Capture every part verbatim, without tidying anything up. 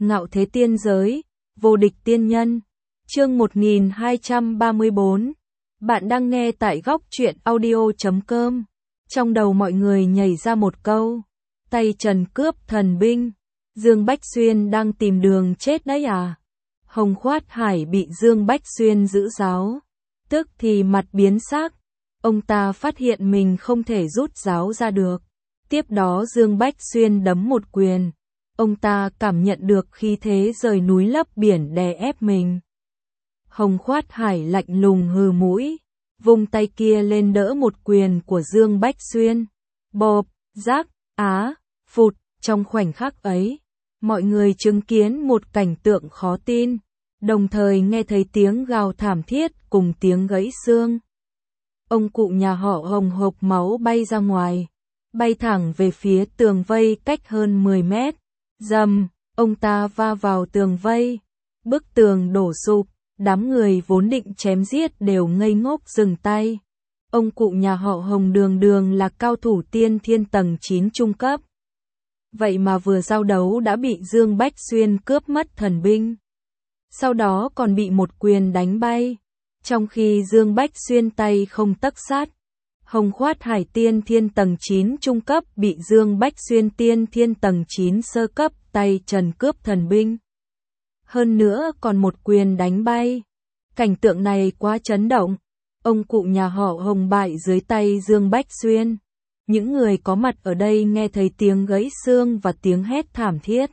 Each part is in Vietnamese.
Ngạo thế tiên giới, vô địch tiên nhân. Chương một nghìn hai trăm ba mươi tư. Bạn đang nghe tại góc truyện audio chấm com. Trong đầu mọi người nhảy ra một câu. Tay Trần cướp thần binh. Dương Bách Xuyên đang tìm đường chết đấy à? Hồng Khoát Hải bị Dương Bách Xuyên giữ giáo. Tức thì mặt biến sắc. Ông ta phát hiện mình không thể rút giáo ra được. Tiếp đó Dương Bách Xuyên đấm một quyền. Ông ta cảm nhận được khí thế rời núi lấp biển đè ép mình. Hồng Khoát Hải lạnh lùng hừ mũi, vung tay kia lên đỡ một quyền của Dương Bách Xuyên. Bộp, rác, á, phụt, trong khoảnh khắc ấy, mọi người chứng kiến một cảnh tượng khó tin, đồng thời nghe thấy tiếng gào thảm thiết cùng tiếng gãy xương. Ông cụ nhà họ Hồng hộc máu bay ra ngoài, bay thẳng về phía tường vây cách hơn mười mét. Rầm, ông ta va vào tường vây, bức tường đổ sụp, đám người vốn định chém giết đều ngây ngốc dừng tay. Ông cụ nhà họ Hồng đường đường là cao thủ tiên thiên tầng chín trung cấp. Vậy mà vừa giao đấu đã bị Dương Bách Xuyên cướp mất thần binh. Sau đó còn bị một quyền đánh bay, trong khi Dương Bách Xuyên tay không tấc sắt. Hồng Khoát Hải tiên thiên tầng chín trung cấp bị Dương Bách Xuyên tiên thiên tầng chín sơ cấp tay Trần cướp thần binh. Hơn nữa còn một quyền đánh bay. Cảnh tượng này quá chấn động. Ông cụ nhà họ Hồng bại dưới tay Dương Bách Xuyên. Những người có mặt ở đây nghe thấy tiếng gãy xương và tiếng hét thảm thiết.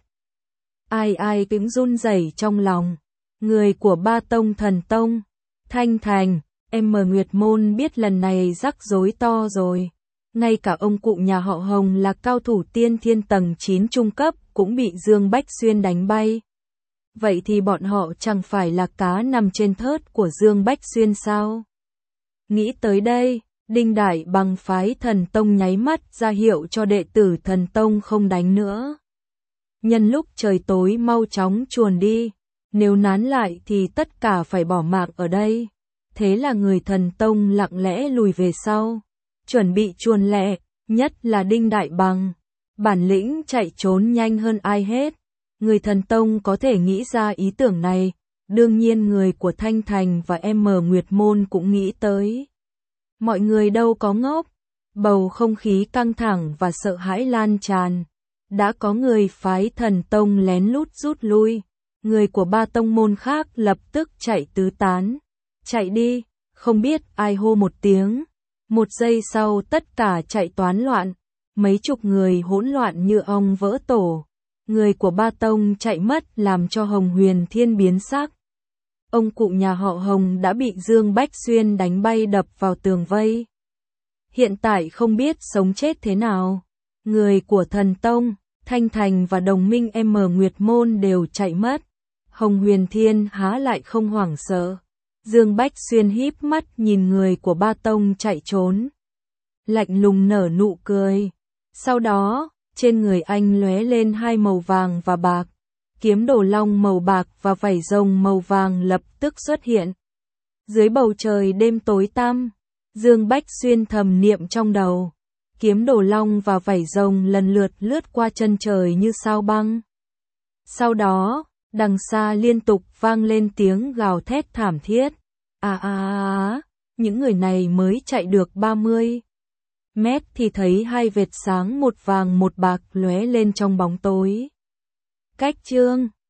Ai ai cũng run rẩy trong lòng. Người của Ba Tông Thần Tông, Thanh Thành, em mờ Nguyệt Môn biết lần này rắc rối to rồi. Ngay cả ông cụ nhà họ Hồng là cao thủ tiên thiên tầng chín trung cấp cũng bị Dương Bách Xuyên đánh bay. Vậy thì bọn họ chẳng phải là cá nằm trên thớt của Dương Bách Xuyên sao? Nghĩ tới đây, Đinh Đại Bằng phái Thần Tông nháy mắt ra hiệu cho đệ tử Thần Tông không đánh nữa. Nhân lúc trời tối mau chóng chuồn đi, nếu nán lại thì tất cả phải bỏ mạng ở đây. Thế là người Thần Tông lặng lẽ lùi về sau, chuẩn bị chuồn lẹ, nhất là Đinh Đại Bằng. Bản lĩnh chạy trốn nhanh hơn ai hết. Người Thần Tông có thể nghĩ ra ý tưởng này, đương nhiên người của Thanh Thành và em mờ Nguyệt Môn cũng nghĩ tới. Mọi người đâu có ngốc, bầu không khí căng thẳng và sợ hãi lan tràn. Đã có người phái Thần Tông lén lút rút lui, người của ba tông môn khác lập tức chạy tứ tán. Chạy đi, không biết ai hô một tiếng. Một giây sau tất cả chạy toán loạn, mấy chục người hỗn loạn như ong vỡ tổ. Người của Ba Tông chạy mất làm cho Hồng Huyền Thiên biến sắc. Ông cụ nhà họ Hồng đã bị Dương Bách Xuyên đánh bay đập vào tường vây. Hiện tại không biết sống chết thế nào. Người của Thần Tông, Thanh Thành và đồng minh em mờ Nguyệt Môn đều chạy mất. Hồng Huyền Thiên há lại không hoảng sợ. Dương Bách Xuyên híp mắt nhìn người của Ba Tông chạy trốn. Lạnh lùng nở nụ cười. Sau đó, trên người anh lóe lên hai màu vàng và bạc. Kiếm đồ long màu bạc và vảy rồng màu vàng lập tức xuất hiện. Dưới bầu trời đêm tối tăm, Dương Bách Xuyên thầm niệm trong đầu. Kiếm đồ long và vảy rồng lần lượt lướt qua chân trời như sao băng. Sau đó, đằng xa liên tục vang lên tiếng gào thét thảm thiết. À à à, những người này mới chạy được ba mươi mét thì thấy hai vệt sáng một vàng một bạc lóe lên trong bóng tối. Cách chương